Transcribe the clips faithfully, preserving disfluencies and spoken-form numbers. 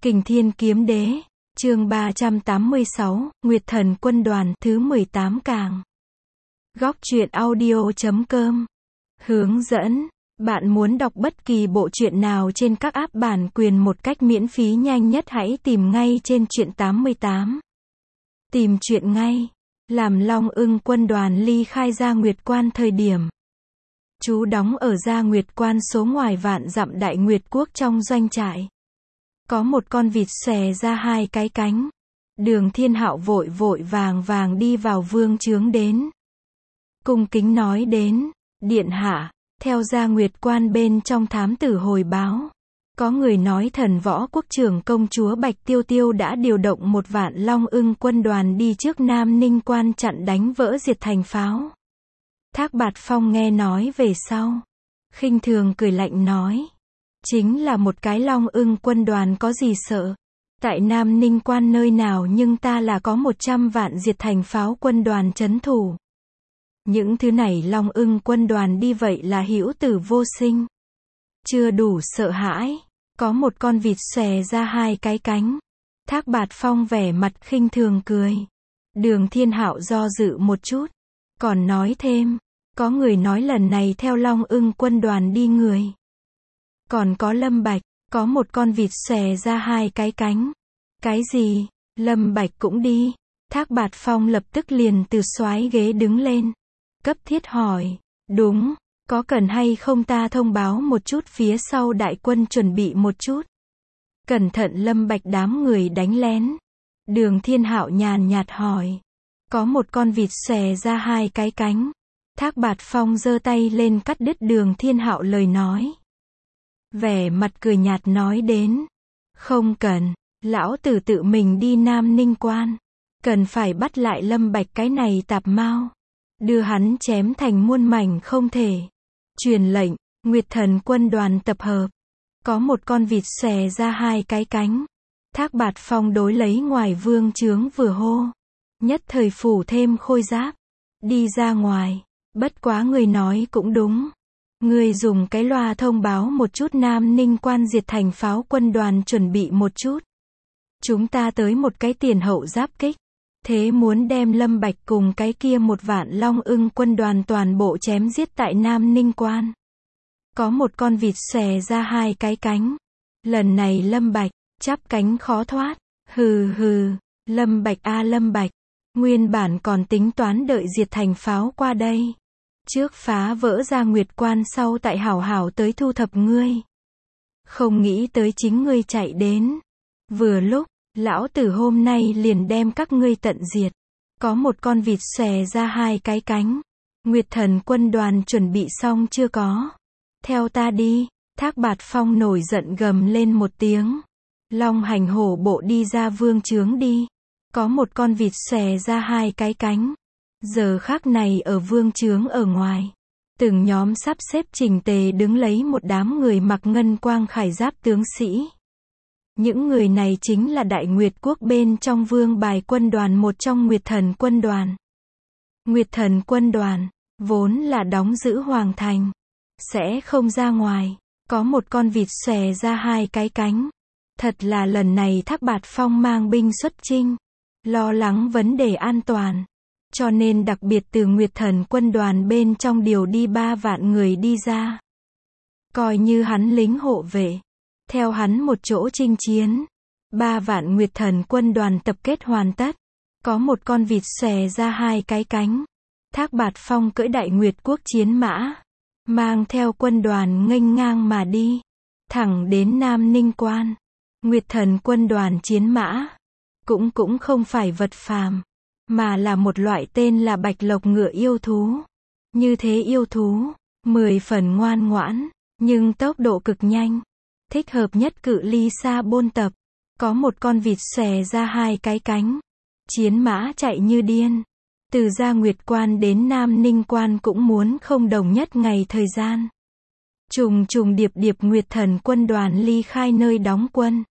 Kình Thiên Kiếm Đế, chương ba trăm tám mươi sáu, Nguyệt Thần Quân Đoàn, thứ mười tám càng. Góc truyện audio chấm com. Hướng dẫn. Bạn muốn đọc bất kỳ bộ truyện nào trên các app bản quyền một cách miễn phí nhanh nhất, hãy tìm ngay trên truyện tám mươi tám. Tìm truyện ngay. Làm Long Ưng quân đoàn ly khai Gia Nguyệt Quan thời điểm trú đóng ở Gia Nguyệt Quan số ngoài vạn dặm Đại Nguyệt Quốc trong doanh trại. Có một con vịt xòe ra hai cái cánh. Đường Thiên Hạo vội vội vàng vàng đi vào vương chướng đến. Cung kính nói đến, điện hạ, theo Gia Nguyệt Quan bên trong thám tử hồi báo. Có người nói Thần Võ Quốc trưởng công chúa Bạch Tiêu Tiêu đã điều động một vạn Long Ưng quân đoàn đi trước Nam Ninh Quan chặn đánh vỡ diệt thành pháo. Thác Bạt Phong nghe nói về sau, khinh thường cười lạnh nói. Chính là một cái Long Ưng quân đoàn có gì sợ. Tại Nam Ninh Quan nơi nào nhưng ta là có một trăm vạn diệt thành pháo quân đoàn trấn thủ. Những thứ này Long Ưng quân đoàn đi vậy là hữu tử vô sinh. Chưa đủ sợ hãi. Có một con vịt xòe ra hai cái cánh. Thác Bạt Phong vẻ mặt khinh thường cười. Đường Thiên Hạo do dự một chút. Còn nói thêm. Có người nói lần này theo Long Ưng quân đoàn đi người. Còn có Lâm Bạch. Có một con vịt xòe ra hai cái cánh. Cái gì? Lâm Bạch cũng đi. Thác Bạt Phong lập tức liền từ soái ghế đứng lên. Cấp thiết hỏi. Đúng. Có cần hay không ta thông báo một chút phía sau đại quân chuẩn bị một chút. Cẩn thận Lâm Bạch đám người đánh lén. Đường Thiên Hạo nhàn nhạt hỏi. Có một con vịt xòe ra hai cái cánh. Thác Bạt Phong giơ tay lên cắt đứt Đường Thiên Hạo lời nói. Vẻ mặt cười nhạt nói đến. Không cần, lão tử tự mình đi Nam Ninh Quan. Cần phải bắt lại Lâm Bạch cái này tạp mao. Đưa hắn chém thành muôn mảnh không thể. Truyền lệnh, Nguyệt Thần quân đoàn tập hợp. Có một con vịt xòe ra hai cái cánh. Thác Bạt Phong đối lấy ngoài vương chướng vừa hô. Nhất thời phủ thêm khôi giáp. Đi ra ngoài. Bất quá người nói cũng đúng. Người dùng cái loa thông báo một chút Nam Ninh Quan diệt thành pháo quân đoàn chuẩn bị một chút. Chúng ta tới một cái tiền hậu giáp kích. Thế muốn đem Lâm Bạch cùng cái kia một vạn Long Ưng quân đoàn toàn bộ chém giết tại Nam Ninh Quan. Có một con vịt xòe ra hai cái cánh. Lần này Lâm Bạch, chắp cánh khó thoát. Hừ hừ, Lâm Bạch a Lâm Bạch. Nguyên bản còn tính toán đợi diệt thành pháo qua đây. Trước phá vỡ Gia Nguyệt Quan sau tại hảo hảo tới thu thập ngươi. Không nghĩ tới chính ngươi chạy đến. Vừa lúc. Lão tử hôm nay liền đem các ngươi tận diệt. Có một con vịt xòe ra hai cái cánh. Nguyệt Thần quân đoàn chuẩn bị xong chưa có? Theo ta đi. Thác Bạt Phong nổi giận gầm lên một tiếng. Long hành hổ bộ đi ra vương chướng đi. Có một con vịt xòe ra hai cái cánh. Giờ khắc này ở vương chướng ở ngoài. Từng nhóm sắp xếp chỉnh tề đứng lấy một đám người mặc ngân quang khải giáp tướng sĩ. Những người này chính là Đại Nguyệt Quốc bên trong vương bài quân đoàn, một trong Nguyệt Thần quân đoàn. Nguyệt Thần quân đoàn, vốn là đóng giữ Hoàng Thành. Sẽ không ra ngoài. Có một con vịt xòe ra hai cái cánh. Thật là lần này Thác Bạt Phong mang binh xuất chinh. Lo lắng vấn đề an toàn. Cho nên đặc biệt từ Nguyệt Thần quân đoàn bên trong điều đi ba vạn người đi ra. Coi như hắn lính hộ vệ. Theo hắn một chỗ chinh chiến. Ba vạn Nguyệt Thần quân đoàn tập kết hoàn tất. Có một con vịt xòe ra hai cái cánh. Thác Bạt Phong cưỡi Đại Nguyệt Quốc chiến mã. Mang theo quân đoàn nghênh ngang mà đi. Thẳng đến Nam Ninh Quan. Nguyệt Thần quân đoàn chiến mã. Cũng cũng không phải vật phàm. Mà là một loại tên là bạch lộc ngựa yêu thú. Như thế yêu thú. Mười phần ngoan ngoãn. Nhưng tốc độ cực nhanh. Thích hợp nhất cự ly xa bôn tập. Có một con vịt xòe ra hai cái cánh. Chiến mã chạy như điên. Từ Gia Nguyệt Quan đến Nam Ninh Quan cũng muốn không đồng nhất ngày thời gian. Trùng trùng điệp điệp Nguyệt Thần quân đoàn ly khai nơi đóng quân.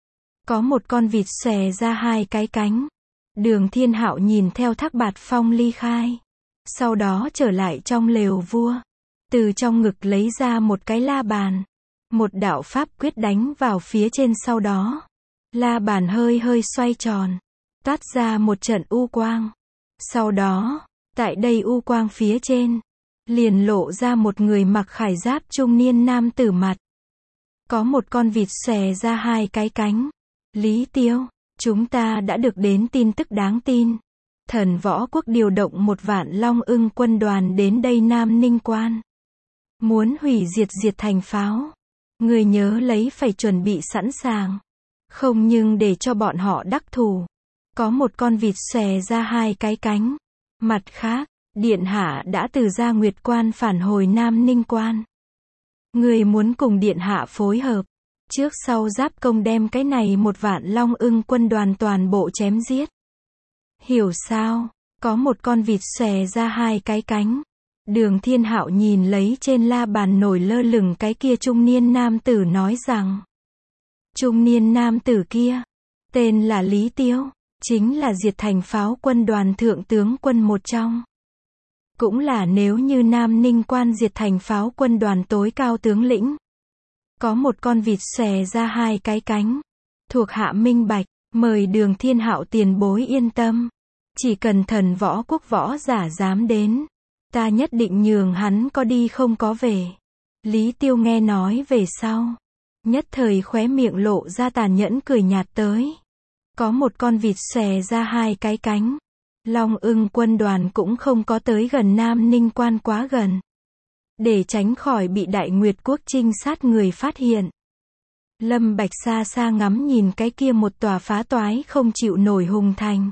Có một con vịt xòe ra hai cái cánh. Đường Thiên Hạo nhìn theo Thác Bạt Phong ly khai. Sau đó trở lại trong lều vua. Từ trong ngực lấy ra một cái la bàn. Một đạo pháp quyết đánh vào phía trên, sau đó La bàn hơi hơi xoay tròn, toát ra một trận u quang. Sau đó, tại đây u quang phía trên, liền lộ ra một người mặc khải giáp trung niên nam tử mặt. Có một con vịt xòe ra hai cái cánh. Lý Tiêu, chúng ta đã được đến tin tức đáng tin. Thần Võ Quốc điều động một vạn Long Ưng quân đoàn đến đây Nam Ninh Quan. Muốn hủy diệt Diệt Thành Pháo. Người nhớ lấy phải chuẩn bị sẵn sàng. Không nhưng để cho bọn họ đắc thủ. Có một con vịt xòe ra hai cái cánh. Mặt khác, Điện Hạ đã từ Gia Nguyệt Quan phản hồi Nam Ninh Quan. Người muốn cùng Điện Hạ phối hợp. Trước sau giáp công đem cái này một vạn Long Ưng quân đoàn toàn bộ chém giết. Hiểu sao? Có một con vịt xòe ra hai cái cánh. Đường Thiên Hạo nhìn lấy trên la bàn nổi lơ lửng cái kia trung niên nam tử nói rằng. Trung niên nam tử kia, tên là Lý Tiêu, chính là Diệt Thành Pháo quân đoàn thượng tướng quân một trong. Cũng là nếu như Nam Ninh Quan Diệt Thành Pháo quân đoàn tối cao tướng lĩnh. Có một con vịt xòe ra hai cái cánh. Thuộc hạ minh bạch, mời Đường Thiên Hạo tiền bối yên tâm. Chỉ cần Thần Võ Quốc võ giả dám đến, ta nhất định nhường hắn có đi không có về. Lý Tiêu nghe nói về sau, nhất thời khóe miệng lộ ra tàn nhẫn cười nhạt tới. Có một con vịt xòe ra hai cái cánh. Long Ưng quân đoàn cũng không có tới gần Nam Ninh Quan quá gần. Để tránh khỏi bị Đại Nguyệt Quốc trinh sát người phát hiện. Lâm Bạch xa xa ngắm nhìn cái kia một tòa phá toái không chịu nổi hùng thành.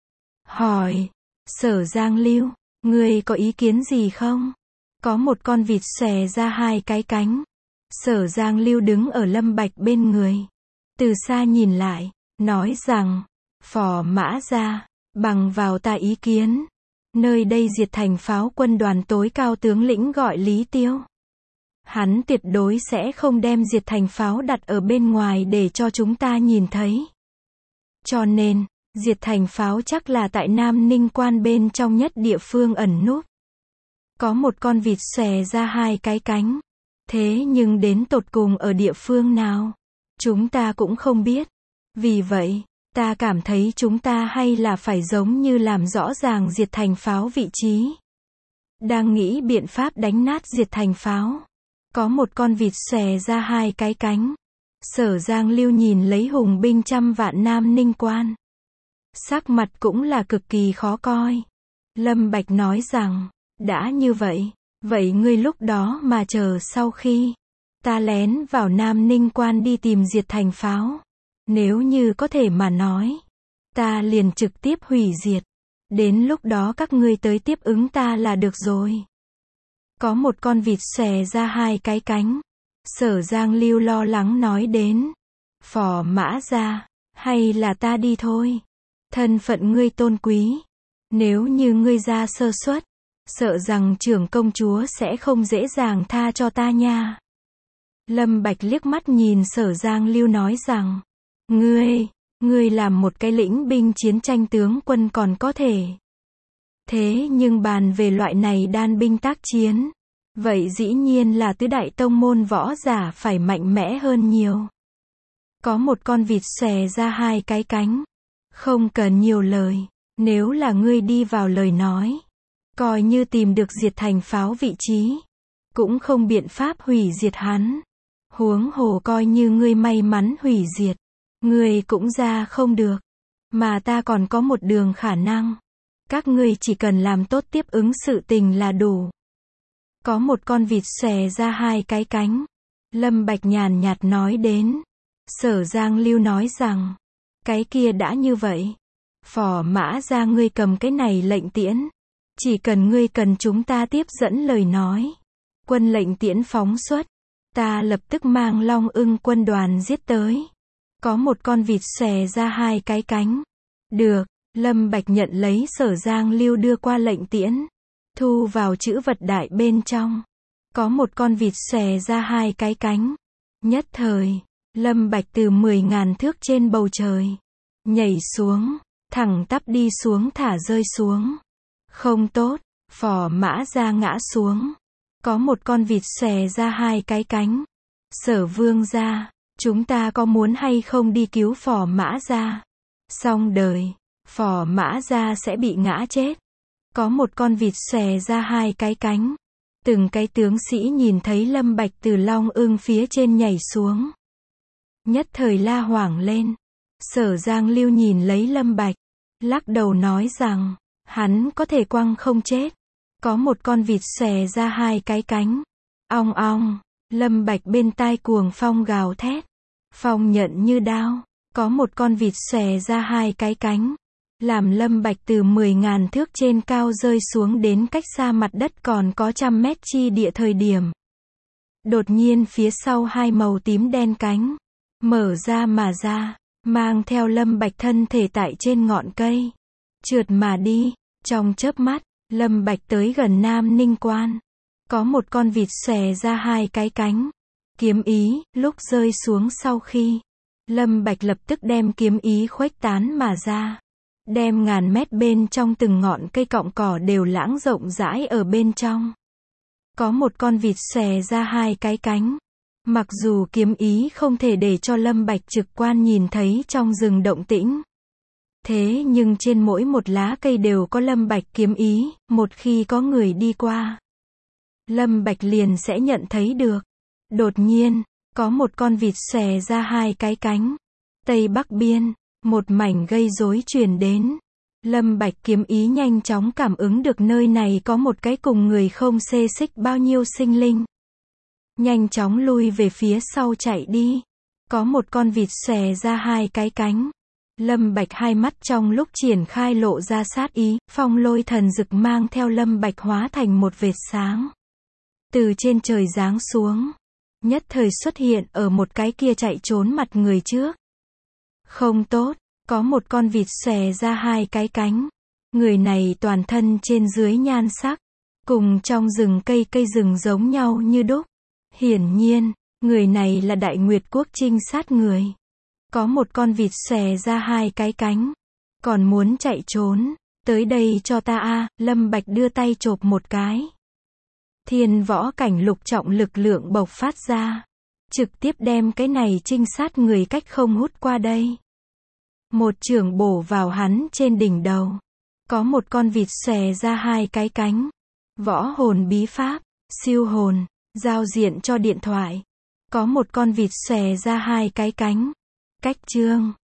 Hỏi, Sở Giang Lưu, ngươi có ý kiến gì không? Có một con vịt xòe ra hai cái cánh. Sở Giang Lưu đứng ở Lâm Bạch bên người. Từ xa nhìn lại, nói rằng, Phò Mã Gia, bằng vào ta ý kiến. Nơi đây Diệt Thành Pháo quân đoàn tối cao tướng lĩnh gọi Lý Tiêu. Hắn tuyệt đối sẽ không đem Diệt Thành Pháo đặt ở bên ngoài để cho chúng ta nhìn thấy. Cho nên, Diệt Thành Pháo chắc là tại Nam Ninh Quan bên trong nhất địa phương ẩn núp. Có một con vịt xòe ra hai cái cánh. Thế nhưng đến tột cùng ở địa phương nào? Chúng ta cũng không biết. Vì vậy, ta cảm thấy chúng ta hay là phải giống như làm rõ ràng Diệt Thành Pháo vị trí. Đang nghĩ biện pháp đánh nát Diệt Thành Pháo. Có một con vịt xòe ra hai cái cánh. Sở Giang Lưu nhìn lấy hùng binh trăm vạn Nam Ninh Quan. Sắc mặt cũng là cực kỳ khó coi. Lâm Bạch nói rằng, đã như vậy, vậy ngươi lúc đó mà chờ sau khi ta lén vào Nam Ninh Quan đi tìm Diệt Thành Pháo. Nếu như có thể mà nói, ta liền trực tiếp hủy diệt. Đến lúc đó các ngươi tới tiếp ứng ta là được rồi. Có một con vịt xòe ra hai cái cánh. Sở Giang Lưu lo lắng nói đến. Phò Mã Gia, hay là ta đi thôi. Thân phận ngươi tôn quý. Nếu như ngươi ra sơ suất, sợ rằng trưởng công chúa sẽ không dễ dàng tha cho ta nha. Lâm Bạch liếc mắt nhìn Sở Giang Lưu nói rằng. Ngươi, ngươi làm một cái lĩnh binh chiến tranh tướng quân còn có thể. Thế nhưng bàn về loại này đan binh tác chiến, vậy dĩ nhiên là tứ đại tông môn võ giả phải mạnh mẽ hơn nhiều. Có một con vịt xòe ra hai cái cánh. Không cần nhiều lời, nếu là ngươi đi vào lời nói, coi như tìm được Diệt Thành Pháo vị trí, cũng không biện pháp hủy diệt hắn. Huống hồ coi như ngươi may mắn hủy diệt, ngươi cũng ra không được, mà ta còn có một đường khả năng. Các ngươi chỉ cần làm tốt tiếp ứng sự tình là đủ. Có một con vịt xòe ra hai cái cánh. Lâm Bạch nhàn nhạt nói đến. Sở Giang Lưu nói rằng, cái kia đã như vậy. Phò Mã Gia ngươi cầm cái này lệnh tiễn. Chỉ cần ngươi cần chúng ta tiếp dẫn lời nói. Quân lệnh tiễn phóng xuất. Ta lập tức mang Long Ưng quân đoàn giết tới. Có một con vịt xòe ra hai cái cánh. Được, Lâm Bạch nhận lấy Sở Giang Lưu đưa qua lệnh tiễn. Thu vào chữ vật đại bên trong. Có một con vịt xòe ra hai cái cánh. Nhất thời, Lâm Bạch từ mười ngàn thước trên bầu trời. Nhảy xuống, thẳng tắp đi xuống thả rơi xuống. Không tốt, Phò Mã Gia ngã xuống. Có một con vịt xòe ra hai cái cánh. Sở Vương gia, Chúng ta có muốn hay không đi cứu Phò Mã Gia? Xong đời, Phò Mã Gia sẽ bị ngã chết. Có một con vịt xòe ra hai cái cánh. Từng cái tướng sĩ nhìn thấy Lâm Bạch từ long ưng phía trên nhảy xuống. Nhất thời la hoảng lên. Sở Giang Lưu nhìn lấy Lâm Bạch, lắc đầu nói rằng, hắn có thể quăng không chết. Có một con vịt xòe ra hai cái cánh. Ong ong, Lâm Bạch bên tai cuồng phong gào thét. Phong nhận như đao. Có một con vịt xòe ra hai cái cánh. Làm Lâm Bạch từ mười ngàn thước trên cao rơi xuống đến cách xa mặt đất còn có trăm mét chi địa thời điểm. Đột nhiên phía sau hai màu tím đen cánh. Mở ra mà ra. Mang theo Lâm Bạch thân thể tại trên ngọn cây. Trượt mà đi. Trong chớp mắt, Lâm Bạch tới gần Nam Ninh Quan. Có một con vịt xòe ra hai cái cánh. Kiếm ý, lúc rơi xuống sau khi. Lâm Bạch lập tức đem kiếm ý khuếch tán mà ra. Đem ngàn mét bên trong từng ngọn cây cọng cỏ đều lãng rộng rãi ở bên trong. Có một con vịt xòe ra hai cái cánh. Mặc dù kiếm ý không thể để cho Lâm Bạch trực quan nhìn thấy trong rừng động tĩnh. Thế nhưng trên mỗi một lá cây đều có Lâm Bạch kiếm ý, một khi có người đi qua, Lâm Bạch liền sẽ nhận thấy được. Đột nhiên, có một con vịt xòe ra hai cái cánh. Tây Bắc biên, một mảnh gây rối truyền đến. Lâm Bạch kiếm ý nhanh chóng cảm ứng được nơi này có một cái cùng người không xê xích bao nhiêu sinh linh. Nhanh chóng lui về phía sau chạy đi. Có một con vịt xòe ra hai cái cánh. Lâm Bạch hai mắt trong lúc triển khai lộ ra sát ý, phong lôi thần dực mang theo Lâm Bạch hóa thành một vệt sáng. Từ trên trời giáng xuống. Nhất thời xuất hiện ở một cái kia chạy trốn mặt người trước. Không tốt, có một con vịt xòe ra hai cái cánh. Người này toàn thân trên dưới nhan sắc. Cùng trong rừng cây cây rừng giống nhau như đúc. Hiển nhiên, người này là Đại Nguyệt Quốc trinh sát người. Có một con vịt xòe ra hai cái cánh. Còn muốn chạy trốn. Tới đây cho ta a. Lâm Bạch đưa tay chộp một cái. Thiên võ cảnh lục trọng lực lượng bộc phát ra. Trực tiếp đem cái này trinh sát người cách không hút qua đây. Một chưởng bổ vào hắn trên đỉnh đầu. Có một con vịt xòe ra hai cái cánh. Võ hồn bí pháp, siêu hồn, giao diện cho điện thoại. Có một con vịt xòe ra hai cái cánh. Cách chương